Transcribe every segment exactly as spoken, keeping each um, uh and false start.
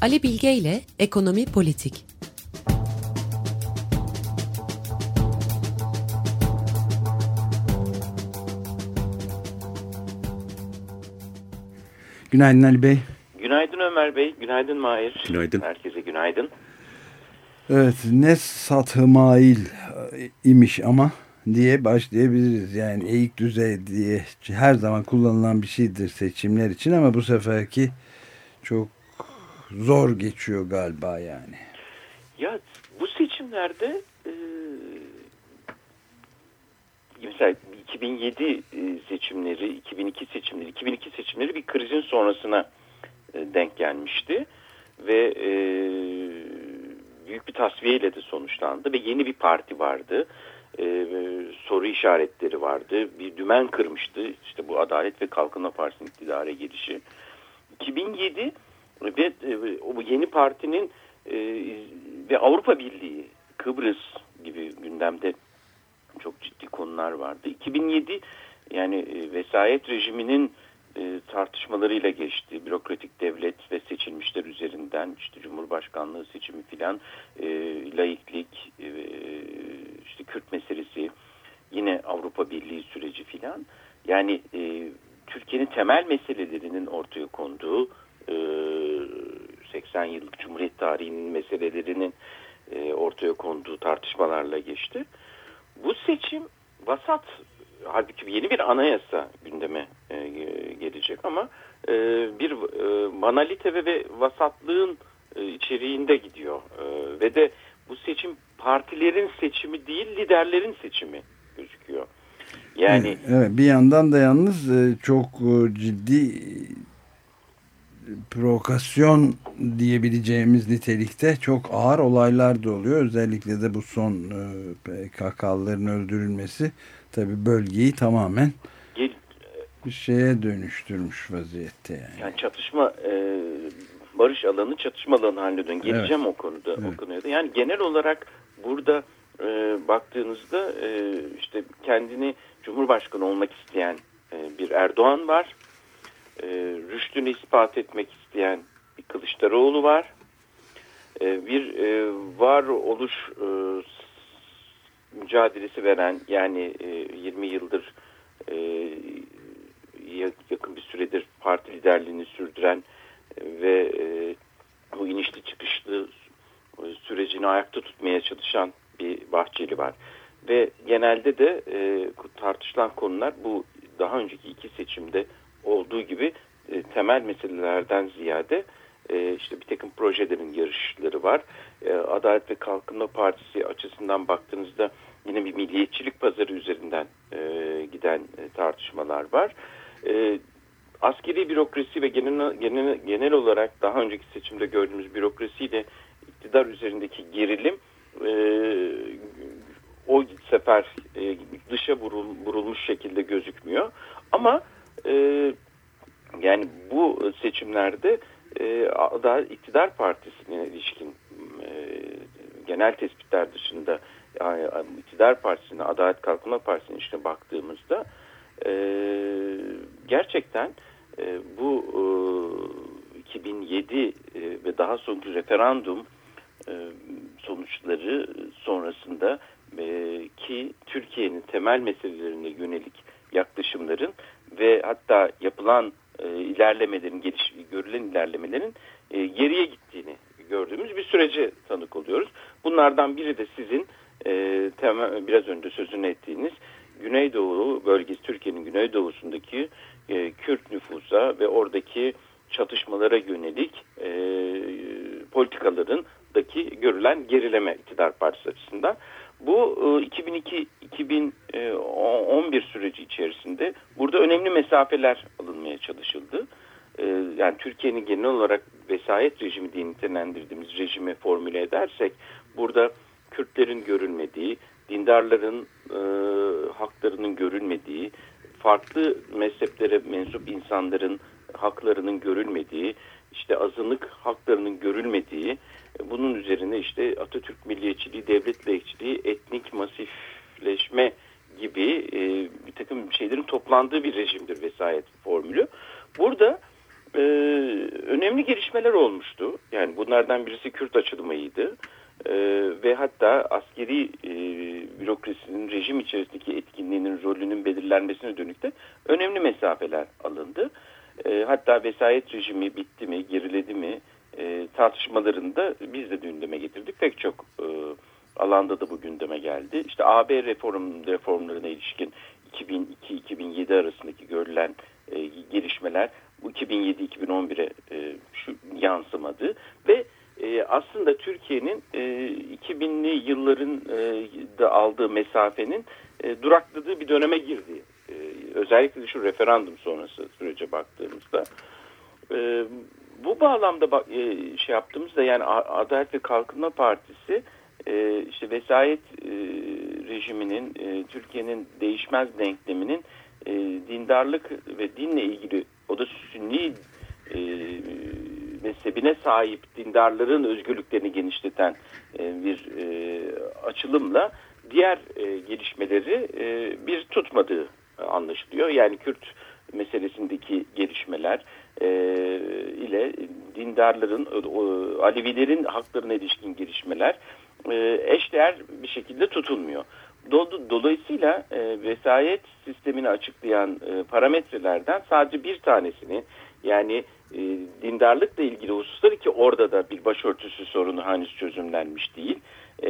Ali Bilge ile Ekonomi Politik. Günaydın Ali Bey. Günaydın Ömer Bey, günaydın Mahir. Günaydın. Herkese günaydın. Evet, ne satmail imiş ama diye başlayabiliriz. Yani eğik düzey diye her zaman kullanılan bir şeydir seçimler için ama bu seferki çok zor geçiyor galiba yani. Ya bu seçimlerde e, mesela iki bin yedi seçimleri, iki bin iki seçimleri, iki bin iki seçimleri bir krizin sonrasına e, denk gelmişti ve e, büyük bir tasfiyeyle de sonuçlandı ve yeni bir parti vardı. E, soru işaretleri vardı. Bir dümen kırmıştı. İşte bu Adalet ve Kalkınma Partisi'nin iktidara gelişi. iki bin yedi ve e, o yeni partinin e, ve Avrupa Birliği, Kıbrıs gibi gündemde çok ciddi konular vardı. iki bin yedi yani e, vesayet rejiminin e, tartışmalarıyla geçti. Bürokratik devlet ve seçilmişler üzerinden işte Cumhurbaşkanlığı seçimi filan, e, laiklik, e, işte Kürt meselesi, yine Avrupa Birliği süreci filan. Yani e, Türkiye'nin temel meselelerinin ortaya konduğu, e, seksen yıllık Cumhuriyet tarihinin meselelerinin e, ortaya konduğu tartışmalarla geçti. Bu seçim vasat, halbuki yeni bir anayasa gündeme e, gelecek ama e, bir e, banalite ve, ve vasatlığın e, içeriğinde gidiyor. E, ve de bu seçim partilerin seçimi değil, liderlerin seçimi gözüküyor. Yani evet, bir yandan da yalnız çok ciddi provokasyon diyebileceğimiz nitelikte çok ağır olaylar da oluyor. Özellikle de bu son P K K'lıların öldürülmesi tabii bölgeyi tamamen Gel, bir şeye dönüştürmüş vaziyette yani. Yani çatışma e, barış alanı çatışma alanı haline dön. Geleceğim evet. o konuda evet. o konuya da. Yani genel olarak burada e, baktığınızda e, işte kendini Cumhurbaşkanı olmak isteyen e, bir Erdoğan var. E, rüştünü ispat etmek isteyen bir Kılıçdaroğlu var. E, bir e, varoluş e, mücadelesi veren, yani e, yirmi yıldır e, yakın bir süredir parti liderliğini sürdüren e, ve e, bu inişli çıkışlı sürecini ayakta tutmaya çalışan bir Bahçeli var. Ve genelde de e, tartışılan konular bu daha önceki iki seçimde olduğu gibi e, temel meselelerden ziyade e, işte bir takım projelerin yarışları var. E, Adalet ve Kalkınma Partisi açısından baktığınızda yine bir milliyetçilik pazarı üzerinden e, giden e, tartışmalar var. E, askeri bürokrasi ve genel, genel, genel olarak daha önceki seçimde gördüğümüz bürokrasiyle iktidar üzerindeki gerilim e, o sefer e, dışa vurul, vurulmuş şekilde gözükmüyor. Ama e, yani bu seçimlerde e, da iktidar partisine ilişkin e, genel tespitler dışında yani, iktidar partisine, Adalet Kalkınma Partisi'ne işte baktığımızda e, gerçekten e, bu e, iki bin yedi e, ve daha sonraki referandum e, sonuçları sonrasında e, ki Türkiye'nin temel meselelerine yönelik yaklaşımların ve hatta yapılan e, ilerlemelerin, geliş, görülen ilerlemelerin e, geriye gittiğini gördüğümüz bir sürece tanık oluyoruz. Bunlardan biri de sizin e, temel, biraz önce sözünü ettiğiniz Güneydoğu bölgesi, Türkiye'nin güneydoğusundaki e, Kürt nüfusa ve oradaki çatışmalara yönelik e, politikalarındaki görülen gerileme iktidar partisi açısından. Bu e, iki bin iki iki bin on bir süreci içerisinde burada önemli mesafeler alınmaya çalışıldı. E, yani Türkiye'nin genel olarak vesayet rejimi diye nitelendirdiğimiz rejimi formüle edersek burada Kürtlerin görülmediği, dindarların e, haklarının görülmediği, farklı mezheplere mensup insanların haklarının görülmediği, işte azınlık haklarının görülmediği, bunun üzerine işte Atatürk milliyetçiliği, devlet laikçiliği, etnik masifleşme gibi e, bir takım şeylerin toplandığı bir rejimdir vesayet formülü. Burada e, önemli önemli gelişmeler olmuştu. Yani bunlardan birisi Kürt açılımıydı. Ee, ve hatta askeri e, bürokrasinin rejim içerisindeki etkinliğinin rolünün belirlenmesine dönük de önemli mesafeler alındı. Ee, hatta vesayet rejimi bitti mi, geriledi mi e, tartışmalarında biz de gündeme getirdik. Pek çok e, alanda da bu gündeme geldi. İşte A B reform reformlarına ilişkin iki bin iki iki bin yedi arasındaki görülen e, gelişmeler bu iki bin yedi iki bin on bire e, şu yansımadı ve e, aslında Türkiye'nin e, iki binli yılların e, da aldığı mesafenin e, durakladığı bir döneme girdi. E, özellikle de şu referandum sonrası sürece baktığımızda. E, bu bağlamda bak, e, şey yaptığımızda yani Adalet ve Kalkınma Partisi e, işte vesayet e, rejiminin e, Türkiye'nin değişmez denkleminin e, dindarlık ve dinle ilgili o da Sünni e, mezhebine sahip dindarların özgürlüklerini genişleten e, bir e, açılımla diğer e, gelişmeleri e, bir tutmadığı anlaşılıyor. Yani Kürt meselesindeki gelişmeler e, ile dindarların, o, Alevilerin haklarına ilişkin gelişmeler e, eşdeğer bir şekilde tutulmuyor. Dolayısıyla e, vesayet sistemini açıklayan e, parametrelerden sadece bir tanesini yani e, dindarlıkla ilgili hususları ki orada da bir başörtüsü sorunu henüz çözümlenmiş değil. E,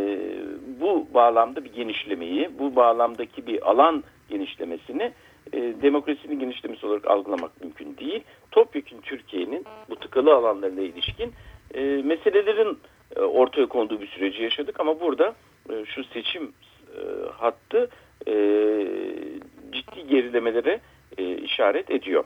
bu bağlamda bir genişlemeyi, bu bağlamdaki bir alan genişlemesini e, demokrasinin genişlemesi olarak algılamak mümkün değil. Topyekün Türkiye'nin bu tıkalı alanlarına ilişkin e, meselelerin e, ortaya konduğu bir süreci yaşadık ama burada e, şu seçim e, hattı e, ciddi gerilemelere e, işaret ediyor.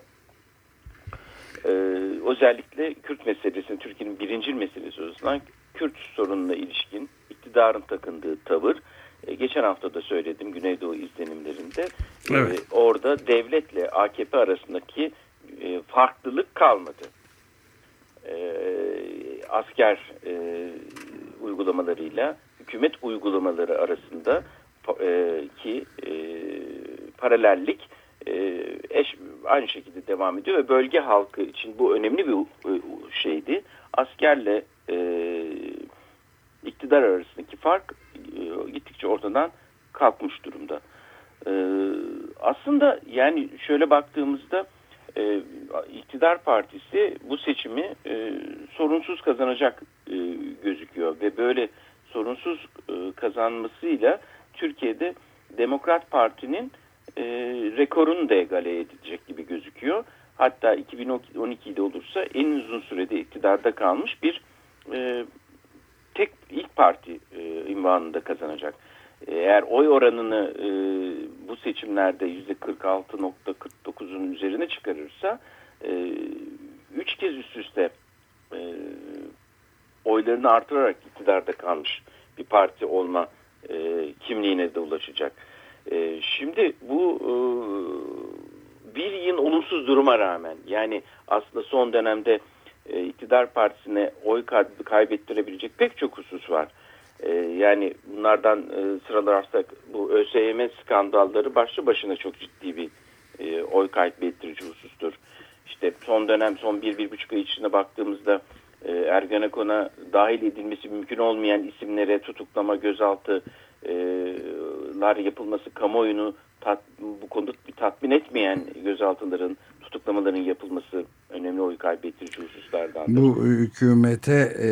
Ee, özellikle Kürt meselesini Türkiye'nin birincil meselesi olduğundan Kürt sorununa ilişkin iktidarın takındığı tavır e, geçen hafta da söyledim Güneydoğu izlenimlerinde evet. e, orada devletle A K P arasındaki e, farklılık kalmadı. E, asker e, uygulamalarıyla hükümet uygulamaları arasında e, ki e, paralellik eş aynı şekilde devam ediyor ve bölge halkı için bu önemli bir şeydi. Askerle e, iktidar arasındaki fark e, gittikçe ortadan kalkmış durumda. E, aslında yani şöyle baktığımızda e, iktidar partisi bu seçimi e, sorunsuz kazanacak e, gözüküyor ve böyle sorunsuz e, kazanmasıyla Türkiye'de Demokrat Parti'nin E, rekorunu da egale edecek gibi gözüküyor. Hatta iki bin on iki'de olursa en uzun sürede iktidarda kalmış bir e, tek ilk parti e, ünvanını da kazanacak. E, eğer oy oranını e, bu seçimlerde yüzde kırk altı nokta kırk dokuz'un üzerine çıkarırsa e, üç kez üst üste e, oylarını artırarak iktidarda kalmış bir parti olma e, kimliğine de ulaşacak. Şimdi bu bir yıl olumsuz duruma rağmen yani aslında son dönemde iktidar partisine oy kaybettirebilecek pek çok husus var. Yani bunlardan sıralarsak bu Ö S Y M skandalları başlı başına çok ciddi bir oy kaybettirici husustur. İşte son dönem son bir bir buçuk ay içinde baktığımızda Ergenekon'a dahil edilmesi mümkün olmayan isimlere tutuklama, gözaltı lar yapılması, kamuoyunu tat, bu konuda bir tatmin etmeyen gözaltıların, tutuklamaların yapılması önemli oy kaybettirici hususlardandır. Bu hükümete e,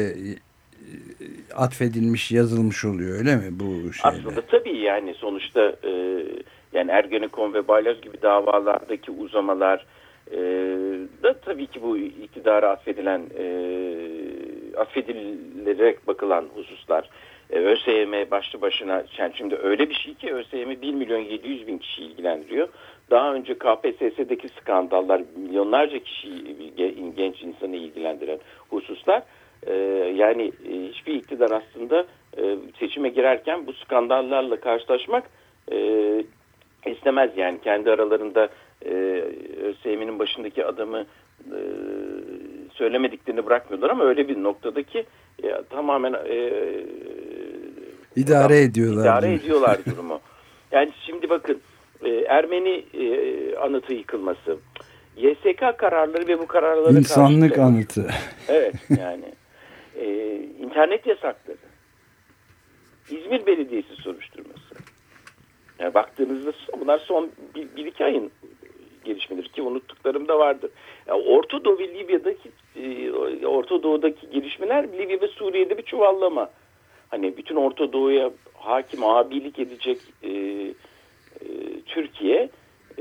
atfedilmiş, yazılmış oluyor öyle mi bu şeyler? Aslında tabii yani sonuçta e, yani Ergenekon ve Balyoz gibi davalardaki uzamalar e, da tabii ki bu iktidara atfedilen e, atfedilerek bakılan hususlar. Ö S Y M başlı başına yani şimdi öyle bir şey ki Ö S Y M bir milyon yedi yüz bin kişi ilgilendiriyor. Daha önce K P S S'deki skandallar milyonlarca kişi genç insanı ilgilendiren hususlar. Ee, yani hiçbir iktidar aslında e, seçime girerken bu skandallarla karşılaşmak e, istemez. Yani kendi aralarında e, Ö S Y M'nin başındaki adamı e, söylemediklerini bırakmıyorlar ama öyle bir noktadaki e, tamamen e, İdare Adam, ediyorlar. İdare ediyorlar durumu. Yani şimdi bakın e, Ermeni e, anıtı yıkılması, Y S K kararları ve bu kararlara İnsanlık karşı... anıtı. Evet yani. e, internet yasakları. İzmir Belediyesi soruşturması. Yani baktığınızda bunlar son bir, bir iki ayın gelişmeleri ki unuttuklarım da vardır. Yani Orta Doğu ve Libya'daki e, Orta Doğu'daki gelişmeler Libya ve Suriye'de bir çuvallama. Hani bütün Orta Doğu'ya hakim abilik edecek e, e, Türkiye e,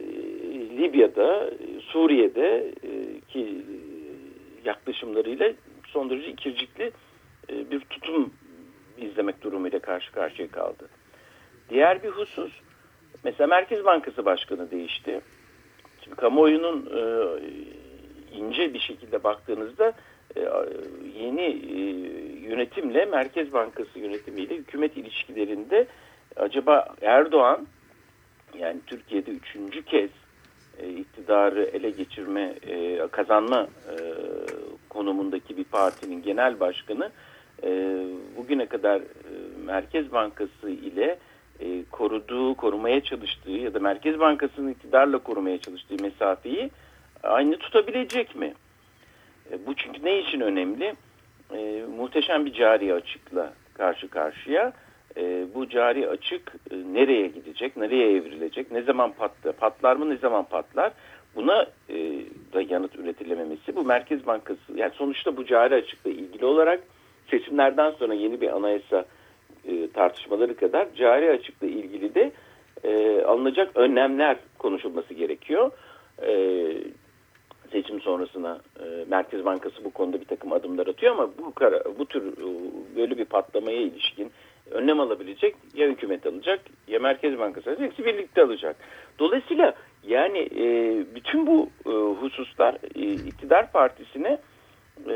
Libya'da, Suriye'de e, ki yaklaşımlarıyla son derece ikircikli e, bir tutum izlemek durumuyla karşı karşıya kaldı. Diğer bir husus, mesela Merkez Bankası Başkanı değişti. Şimdi kamuoyunun e, ince bir şekilde baktığınızda e, yeni e, yönetimle Merkez Bankası yönetimiyle hükümet ilişkilerinde acaba Erdoğan, yani Türkiye'de üçüncü kez e, iktidarı ele geçirme, e, kazanma e, konumundaki bir partinin genel başkanı e, bugüne kadar e, Merkez Bankası ile e, koruduğu, korumaya çalıştığı ya da Merkez Bankası'nın iktidarla korumaya çalıştığı mesafeyi aynı tutabilecek mi? E, bu çünkü ne için önemli? E, muhteşem bir cari açıkla karşı karşıya. E, bu cari açık e, nereye gidecek, nereye evrilecek, ne zaman patlar, patlar mı, ne zaman patlar? Buna e, da yanıt üretilememesi. Bu Merkez Bankası, yani sonuçta bu cari açıkla ilgili olarak seçimlerden sonra yeni bir anayasa e, tartışmaları kadar cari açıkla ilgili de e, alınacak önlemler konuşulması gerekiyor. E, seçim sonrasına e, Merkez Bankası bu konuda bir takım adımlar atıyor ama bu kara, bu tür e, böyle bir patlamaya ilişkin önlem alabilecek ya hükümet alacak ya Merkez Bankası alacak, hepsi birlikte alacak. Dolayısıyla yani e, bütün bu e, hususlar e, iktidar partisine e,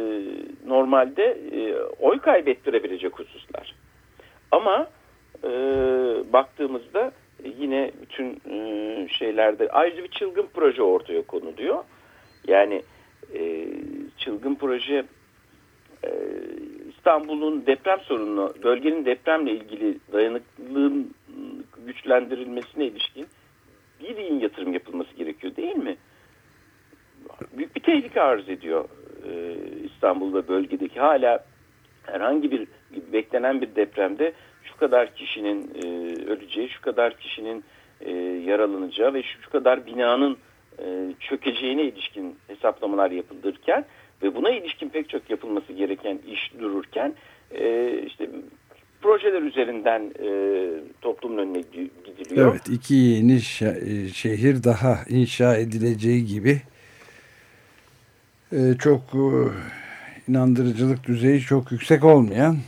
normalde e, oy kaybettirebilecek hususlar. Ama e, baktığımızda e, yine bütün e, şeylerde ayrıca bir çılgın proje ortaya konuluyor. Yani e, çılgın proje e, İstanbul'un deprem sorununu, bölgenin depremle ilgili dayanıklılığın güçlendirilmesine ilişkin bir iyi yatırım yapılması gerekiyor değil mi? Büyük bir tehlike arz ediyor e, İstanbul ve bölgedeki. Hala herhangi bir beklenen bir depremde şu kadar kişinin e, öleceği, şu kadar kişinin e, yaralanacağı ve şu, şu kadar binanın e, çökeceğine ilişkin hesaplamalar yapılırken ve buna ilişkin pek çok yapılması gereken iş dururken e, işte projeler üzerinden e, toplumun önüne gidiliyor. Evet, iki yeni şe- şehir daha inşa edileceği gibi e, çok e, inandırıcılık düzeyi çok yüksek olmayan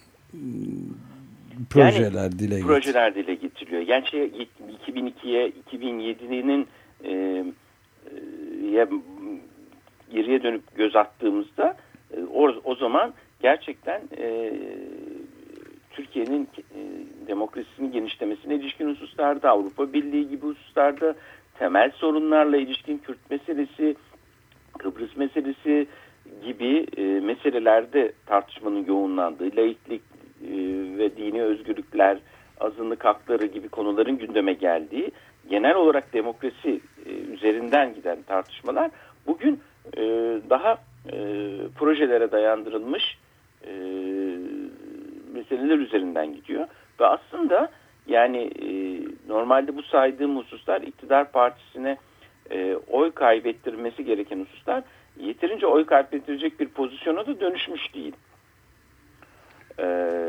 projeler yani, dile projeler dile getiriliyor. Yani şey, iki bin ikiye iki bin yedi'nin e, e, geriye dönüp göz attığımızda e, o, o zaman gerçekten e, Türkiye'nin e, demokrasisinin genişlemesine ilişkin hususlarda, Avrupa Birliği gibi hususlarda, temel sorunlarla ilişkin Kürt meselesi, Kıbrıs meselesi gibi e, meselelerde tartışmanın yoğunlandığı, laiklik e, ve dini özgürlükler, azınlık hakları gibi konuların gündeme geldiği, genel olarak demokrasi e, üzerinden giden tartışmalar bugün e, daha e, projelere dayandırılmış e, meseleler üzerinden gidiyor. Ve aslında yani e, normalde bu saydığım hususlar iktidar partisine e, oy kaybettirmesi gereken hususlar yeterince oy kaybettirecek bir pozisyona da dönüşmüş değil. E,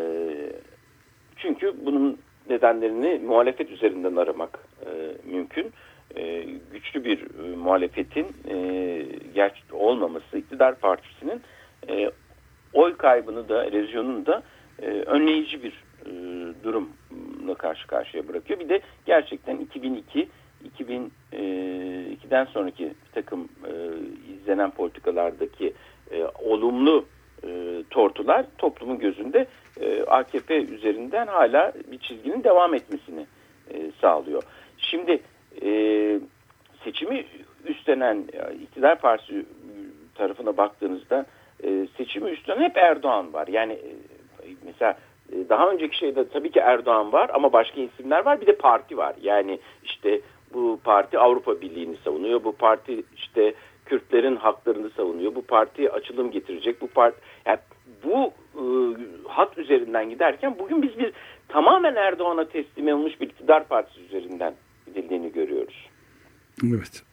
çünkü bunun nedenlerini muhalefet üzerinden aramak e, mümkün. E, güçlü bir e, muhalefetin e, gerçek olmaması iktidar partisinin e, oy kaybını da erozyonunu da e, önleyici bir e, durumla karşı karşıya bırakıyor. Bir de gerçekten iki bin iki iki bin iki'den sonraki bir takım e, izlenen politikalardaki e, olumlu e, tortular toplumun gözünde e, A K P üzerinden hala bir çizginin devam etmesini e, sağlıyor. Şimdi e, seçimi üstlenen iktidar partisi tarafına baktığınızda e, seçimi üstlenen hep Erdoğan var. Yani e, mesela e, daha önceki şeyde tabii ki Erdoğan var ama başka isimler var, bir de parti var. Yani işte bu parti Avrupa Birliği'ni savunuyor, bu parti işte Kürtlerin haklarını savunuyor, bu parti açılım getirecek, bu parti yani bu e, hat üzerinden giderken bugün biz bir tamamen Erdoğan'a teslim olmuş bir iktidar partisi üzerinden gidildiğini görüyoruz. Evet.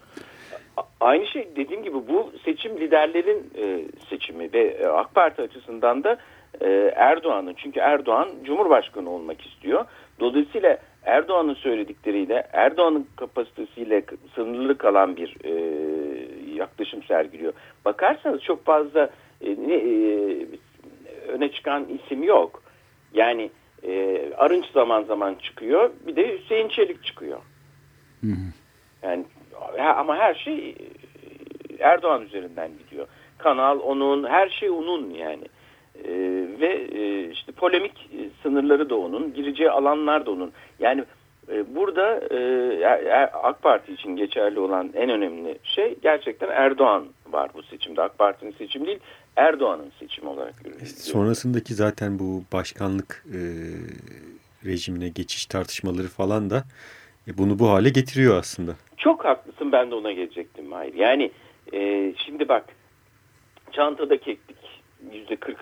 Aynı şey dediğim gibi bu seçim liderlerin e, seçimi ve e, AK Parti açısından da e, Erdoğan'ın, çünkü Erdoğan Cumhurbaşkanı olmak istiyor. Dolayısıyla Erdoğan'ın söyledikleriyle, Erdoğan'ın kapasitesiyle sınırlı kalan bir e, yaklaşım sergiliyor. Bakarsanız çok fazla e, e, öne çıkan isim yok. Yani e, Arınç zaman zaman çıkıyor, bir de Hüseyin Çelik çıkıyor. Hı hı. Yani ama her şey Erdoğan üzerinden gidiyor. Kanal onun, her şey onun yani. Ee, ve e, işte polemik sınırları da onun, gireceği alanlar da onun. Yani e, burada e, AK Parti için geçerli olan en önemli şey gerçekten Erdoğan var bu seçimde. AK Parti'nin seçimi değil, Erdoğan'ın seçimi olarak görülüyor. Sonrasındaki zaten bu başkanlık e, rejimine geçiş tartışmaları falan da e, bunu bu hale getiriyor aslında. Çok haklısın, ben de ona gelecektim. Hayır. Yani e, şimdi bak, çantada keklik yüzde kırk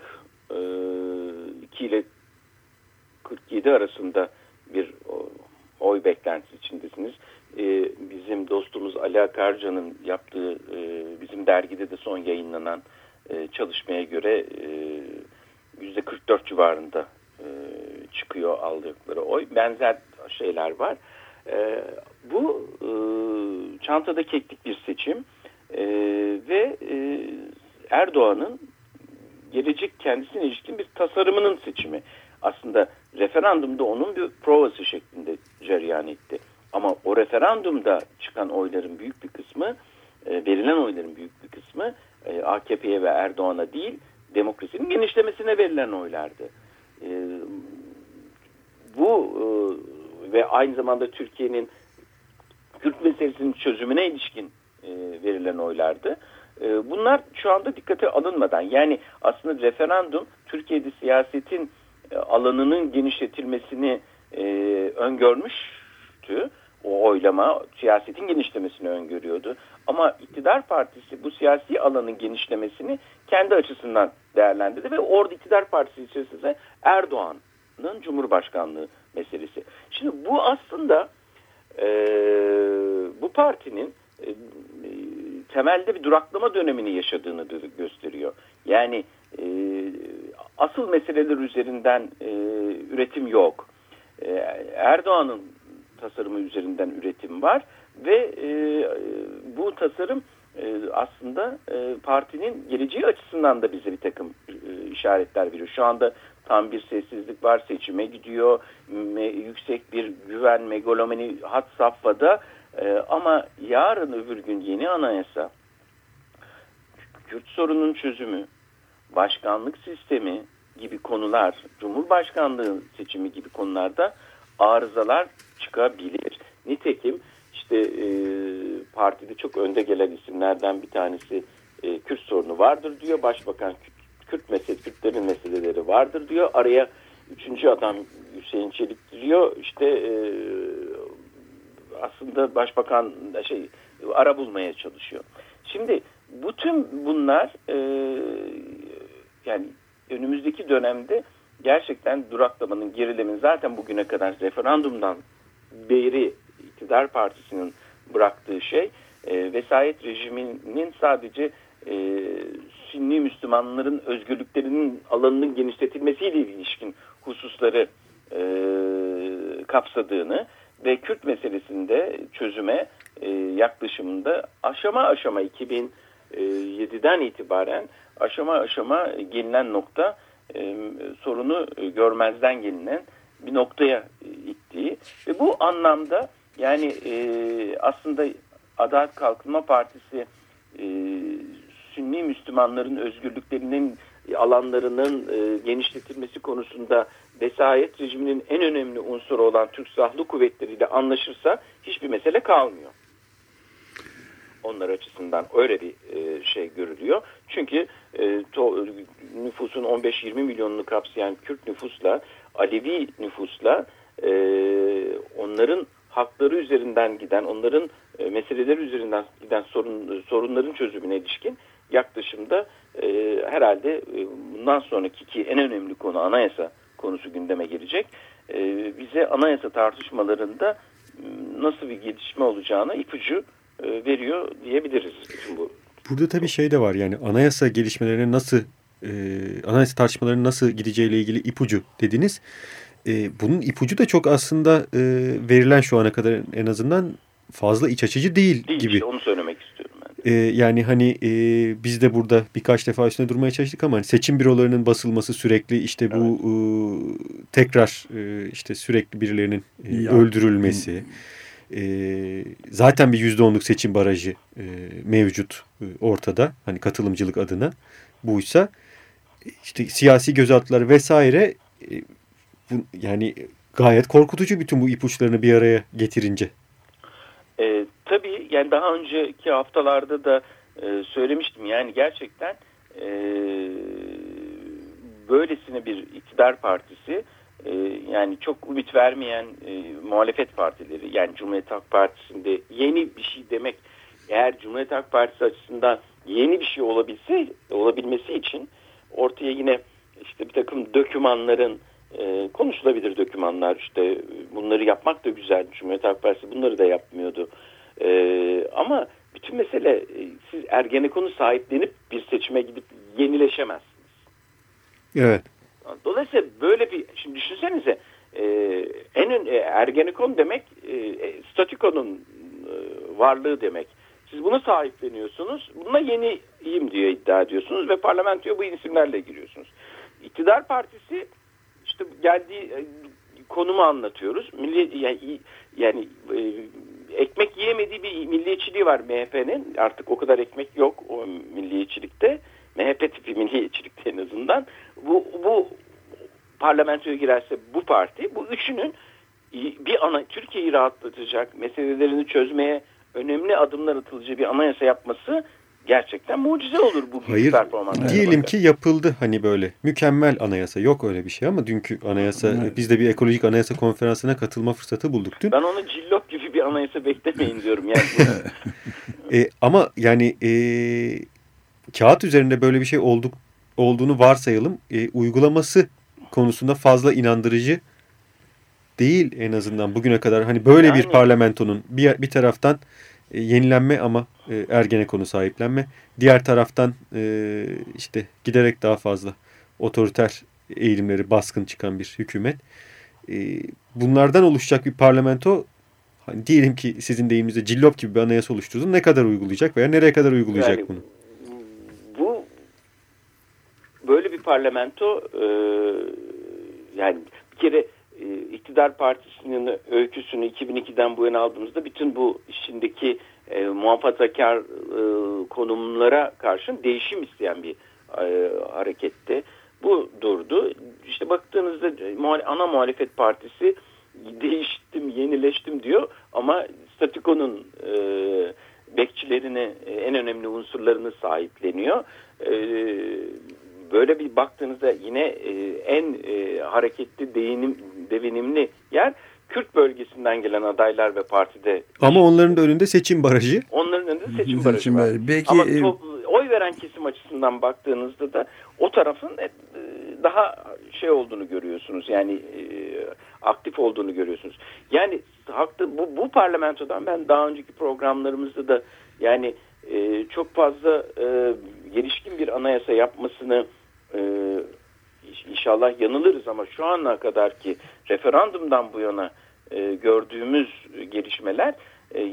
iki ile kırk yedi arasında bir oy beklentisi içindesiniz. E, bizim dostumuz Ali Akarcan'ın yaptığı e, bizim dergide de son yayınlanan e, çalışmaya göre yüzde kırk dört civarında e, çıkıyor aldıkları oy. Benzer şeyler var. E, bu e, çantada keklik bir seçim e, ve e, Erdoğan'ın gelecek kendisine ilişkin bir tasarımının seçimi. Aslında referandumda onun bir provası şeklinde cereyan etti. Ama o referandumda çıkan oyların büyük bir kısmı, e, verilen oyların büyük bir kısmı e, A K P'ye ve Erdoğan'a değil, demokrasinin genişlemesine verilen oylardı. E, bu e, ve aynı zamanda Türkiye'nin Kürt meselesinin çözümüne ilişkin e, verilen oylardı. E, bunlar şu anda dikkate alınmadan, yani aslında referandum Türkiye'de siyasetin e, alanının genişletilmesini e, öngörmüştü. O oylama siyasetin genişlemesini öngörüyordu. Ama iktidar partisi bu siyasi alanın genişlemesini kendi açısından değerlendirdi ve orada iktidar partisi içerisinde Erdoğan'ın Cumhurbaşkanlığı meselesi. Şimdi bu aslında e, bu partinin e, temelde bir duraklama dönemini yaşadığını gösteriyor. Yani e, asıl meseleler üzerinden e, üretim yok. E, Erdoğan'ın tasarımı üzerinden üretim var ve e, bu tasarım e, aslında e, partinin geleceği açısından da bize bir takım e, işaretler veriyor. Şu anda tam bir sessizlik var, seçime gidiyor, me, yüksek bir güven, megalomani had safhada, e, ama yarın öbür gün yeni anayasa, Kürt sorunun çözümü, başkanlık sistemi gibi konular, Cumhurbaşkanlığı seçimi gibi konularda arızalar çıkabilir. Nitekim işte e, partide çok önde gelen isimlerden bir tanesi e, Kürt sorunu vardır diyor. Başbakan Kürt, Kürt mesele, Kürtlerin meseleleri vardır diyor. Araya üçüncü adam Hüseyin Çelik giriyor. İşte e, aslında başbakan şey ara bulmaya çalışıyor. Şimdi bütün bunlar e, yani önümüzdeki dönemde gerçekten duraklamanın, gerilemin, zaten bugüne kadar referandumdan beri iktidar partisinin bıraktığı şey e, vesayet rejiminin sadece e, Sünni Müslümanların özgürlüklerinin alanının genişletilmesiyle ilişkin hususları e, kapsadığını ve Kürt meselesinde çözüme e, yaklaşımında aşama aşama iki bin yediden itibaren aşama aşama gelinen nokta e, sorunu görmezden gelinen bir noktaya ittiği ve bu anlamda yani e, aslında Adalet Kalkınma Partisi e, Sünni Müslümanların özgürlüklerinin alanlarının e, genişletilmesi konusunda vesayet rejiminin en önemli unsuru olan Türk Silahlı Kuvvetleri ile anlaşırsa hiçbir mesele kalmıyor. Onlar açısından öyle bir e, şey görülüyor. Çünkü e, to, nüfusun on beş yirmi milyonunu kapsayan Kürt nüfusla, Alevi nüfusla e, onların hakları üzerinden giden, onların e, meseleleri üzerinden giden sorun, sorunların çözümüne ilişkin yaklaşımda e, herhalde e, bundan sonraki ki en önemli konu anayasa konusu gündeme gelecek. E, bize anayasa tartışmalarında nasıl bir gelişme olacağına ipucu e, veriyor diyebiliriz. Bu. Burada tabii şey de var, yani anayasa gelişmelerine nasıl, e, anayasa tartışmalarının nasıl gideceğiyle ilgili ipucu dediniz. E, bunun ipucu da çok aslında e, verilen şu ana kadar en azından fazla iç açıcı değil, değil gibi. Işte onu söylemek istiyorum ben de. E, yani hani e, biz de burada birkaç defa üstüne durmaya çalıştık ama hani seçim bürolarının basılması sürekli, işte bu evet. e, tekrar e, işte sürekli birilerinin e, öldürülmesi. E, zaten bir yüzde onluk seçim barajı e, mevcut e, ortada, hani katılımcılık adına. Buysa işte siyasi gözaltılar vesaire, e, bu, yani gayet korkutucu bütün bu ipuçlarını bir araya getirince. E, tabii yani daha önceki haftalarda da e, söylemiştim, yani gerçekten e, böylesine bir iktidar partisi, e, yani çok ümit vermeyen e, muhalefet partileri, yani Cumhuriyet Halk Partisi'nde yeni bir şey demek, eğer Cumhuriyet Halk Partisi açısından yeni bir şey olabilse, olabilmesi için ortaya yine işte bir takım dokümanların, e, konuşulabilir dokümanlar, işte bunları yapmak da güzel. Cumhuriyet Halk Partisi bunları da yapmıyordu. E, ama bütün mesele, e, siz Ergenekon'u sahiplenip bir seçime gidip yenileşemezsiniz. Evet. Dolayısıyla böyle bir, şimdi düşünsenize, e, en ön, e, Ergenekon demek e, statükonun e, varlığı demek. Siz buna sahipleniyorsunuz, buna yeniyim diye iddia ediyorsunuz ve parlamentoya bu isimlerle giriyorsunuz. İktidar Partisi, işte geldiği konumu anlatıyoruz. Milli, yani, yani e, ekmek yiyemediği bir milliyetçiliği var M H P'nin. Artık o kadar ekmek yok o milliyetçilikte. M H P tipi milliyetçilikte en azından. Bu, bu parlamentoya girerse bu parti, bu üçünün bir ana, Türkiye'yi rahatlatacak, meselelerini çözmeye önemli adımlar atılacağı bir anayasa yapması gerçekten mucize olur bu Hayır, performans. Diyelim ki yapıldı hani böyle mükemmel anayasa, yok öyle bir şey ama dünkü anayasa, evet. Biz de bir ekolojik anayasa konferansına katılma fırsatı bulduk dün. Ben onu cillop gibi bir anayasa beklemeyin diyorum yani. e, ama yani e, kağıt üzerinde böyle bir şey olduk, olduğunu varsayalım, e, uygulaması konusunda fazla inandırıcı değil en azından bugüne kadar. Hani böyle yani bir parlamentonun bir, bir taraftan e, yenilenme ama e, Ergenekon'u sahiplenme, diğer taraftan e, işte giderek daha fazla otoriter eğilimleri baskın çıkan bir hükümet. E, bunlardan oluşacak bir parlamento, hani diyelim ki sizin deyiminizde cillop gibi bir anayasa oluşturduğunda ne kadar uygulayacak veya nereye kadar uygulayacak yani, bunu? Bu böyle bir parlamento e, yani bir kere e, iktidar partisinin öyküsünü iki bin ikiden bu yana aldığımızda bütün bu içindeki e, muhafazakar e, konumlara karşın değişim isteyen bir e, hareketti. Bu durdu. İşte baktığınızda ana muhalefet partisi değiştim, yenileştim diyor ama statükonun e, bekçilerini, e, en önemli unsurlarını sahipleniyor. E, böyle bir baktığınızda yine e, en e, hareketli, değinim, devinimli yer Kürt bölgesinden gelen adaylar ve partide. Ama onların da önünde seçim barajı. Onların önünde seçim barajı seçim var. Belki, ama to, oy veren kesim açısından baktığınızda da o tarafın e, daha şey olduğunu görüyorsunuz. Yani e, aktif olduğunu görüyorsunuz. Yani haklı, bu, bu parlamentodan ben daha önceki programlarımızda da yani e, çok fazla e, gelişkin bir anayasa yapmasını e, inşallah yanılırız ama şu ana kadar ki referandumdan bu yana e, gördüğümüz gelişmeler e,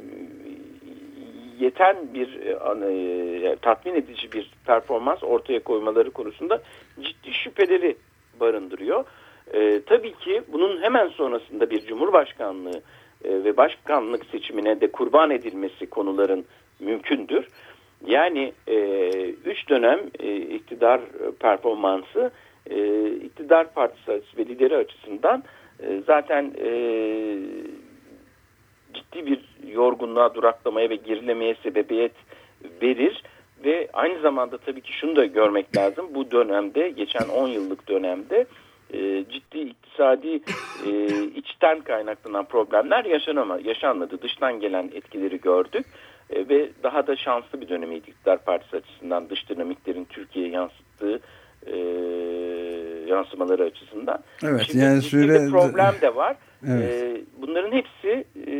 yeten bir e, tatmin edici bir performans ortaya koymaları konusunda ciddi şüpheleri barındırıyor. E, tabii ki bunun hemen sonrasında bir cumhurbaşkanlığı e, ve başkanlık seçimine de kurban edilmesi konuların mümkündür. Yani e, üç dönem e, iktidar performansı e, iktidar partisi ve lideri açısından e, zaten e, ciddi bir yorgunluğa, duraklamaya ve gerilemeye sebebiyet verir ve aynı zamanda tabii ki şunu da görmek lazım. Bu dönemde, geçen on yıllık dönemde e, ciddi iktisadi e, içten kaynaklanan problemler yaşanama, yaşanmadı. Dıştan gelen etkileri gördük e, ve daha da şanslı bir dönemiydi İktidar Partisi açısından, dış dinamiklerin Türkiye'ye yansıttığı e, yansımaları açısından. Evet, Şimdi yani süre... problem de var. Evet. E, bunların hepsi e,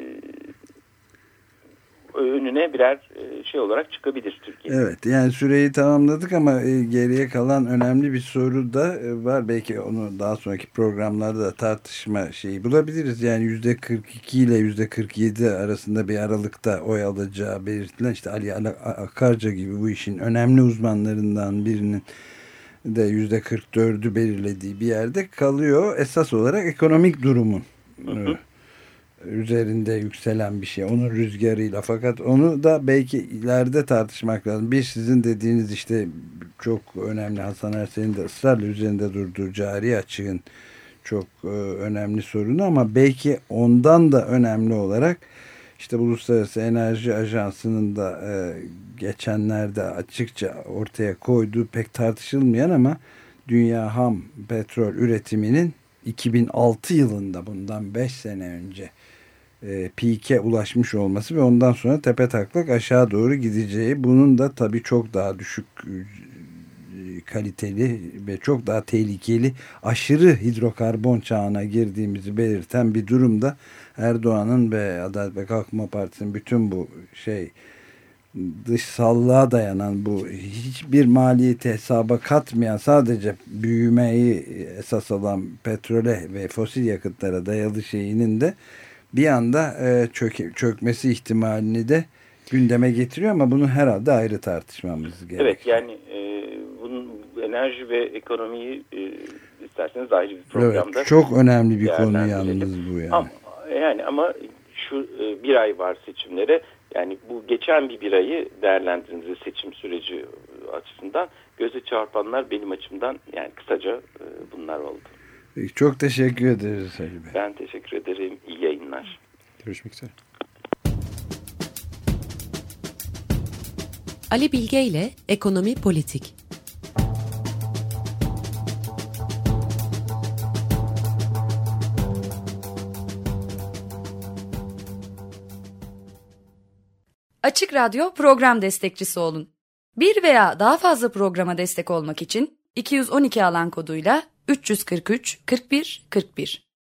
önüne birer şey olarak çıkabilir Türkiye. Evet, yani süreyi tamamladık ama geriye kalan önemli bir soru da var. Belki onu daha sonraki programlarda da tartışma şeyi bulabiliriz. Yani yüzde kırk iki ile yüzde kırk yedi arasında bir aralıkta oy alacağı belirtilen, işte Ali Akarca gibi bu işin önemli uzmanlarından birinin de yüzde kırk dördü belirlediği bir yerde kalıyor. Esas olarak ekonomik durumun hı hı. üzerinde yükselen bir şey. Onun rüzgarıyla, fakat onu da belki ileride tartışmak lazım. Bir, sizin dediğiniz işte çok önemli, Hasan Ersen'in de ısrarla üzerinde durduğu cari açığın çok e, önemli sorunu, ama belki ondan da önemli olarak işte Uluslararası Enerji Ajansı'nın da e, geçenlerde açıkça ortaya koyduğu, pek tartışılmayan ama dünya ham petrol üretiminin iki bin altı yılında, bundan beş sene önce e, peak'e ulaşmış olması ve ondan sonra tepetaklak aşağı doğru gideceği, bunun da tabii çok daha düşük e, kaliteli ve çok daha tehlikeli aşırı hidrokarbon çağına girdiğimizi belirten bir durumda. Erdoğan'ın ve Adalet ve Kalkınma Partisi'nin bütün bu şey dışsallığa dayanan, bu hiçbir maliyeti hesaba katmayan, sadece büyümeyi esas alan petrole ve fosil yakıtlara dayalı şeyinin de bir anda e, çök, çökmesi ihtimalini de gündeme getiriyor, ama bunu herhalde ayrı tartışmamız gerekiyor. Evet, yani e, bunun enerji ve ekonomiyi e, isterseniz ayrı bir programda. Evet, çok önemli bir konu yalnız bu yani. Ama, yani ama şu e, bir ay var seçimlere. Yani bu geçen bir bir ayı değerlendirdiğimizde seçim süreci açısından göze çarpanlar benim açımdan yani kısaca e, bunlar oldu. Çok teşekkür ederiz Ali Bey. Ben teşekkür ederim. İyi yayınlar. Görüşmek üzere. Ali Bilge ile Ekonomi Politik. Açık Radyo program destekçisi olun. Bir veya daha fazla programa destek olmak için iki yüz on iki alan koduyla üç yüz kırk üç kırk bir kırk bir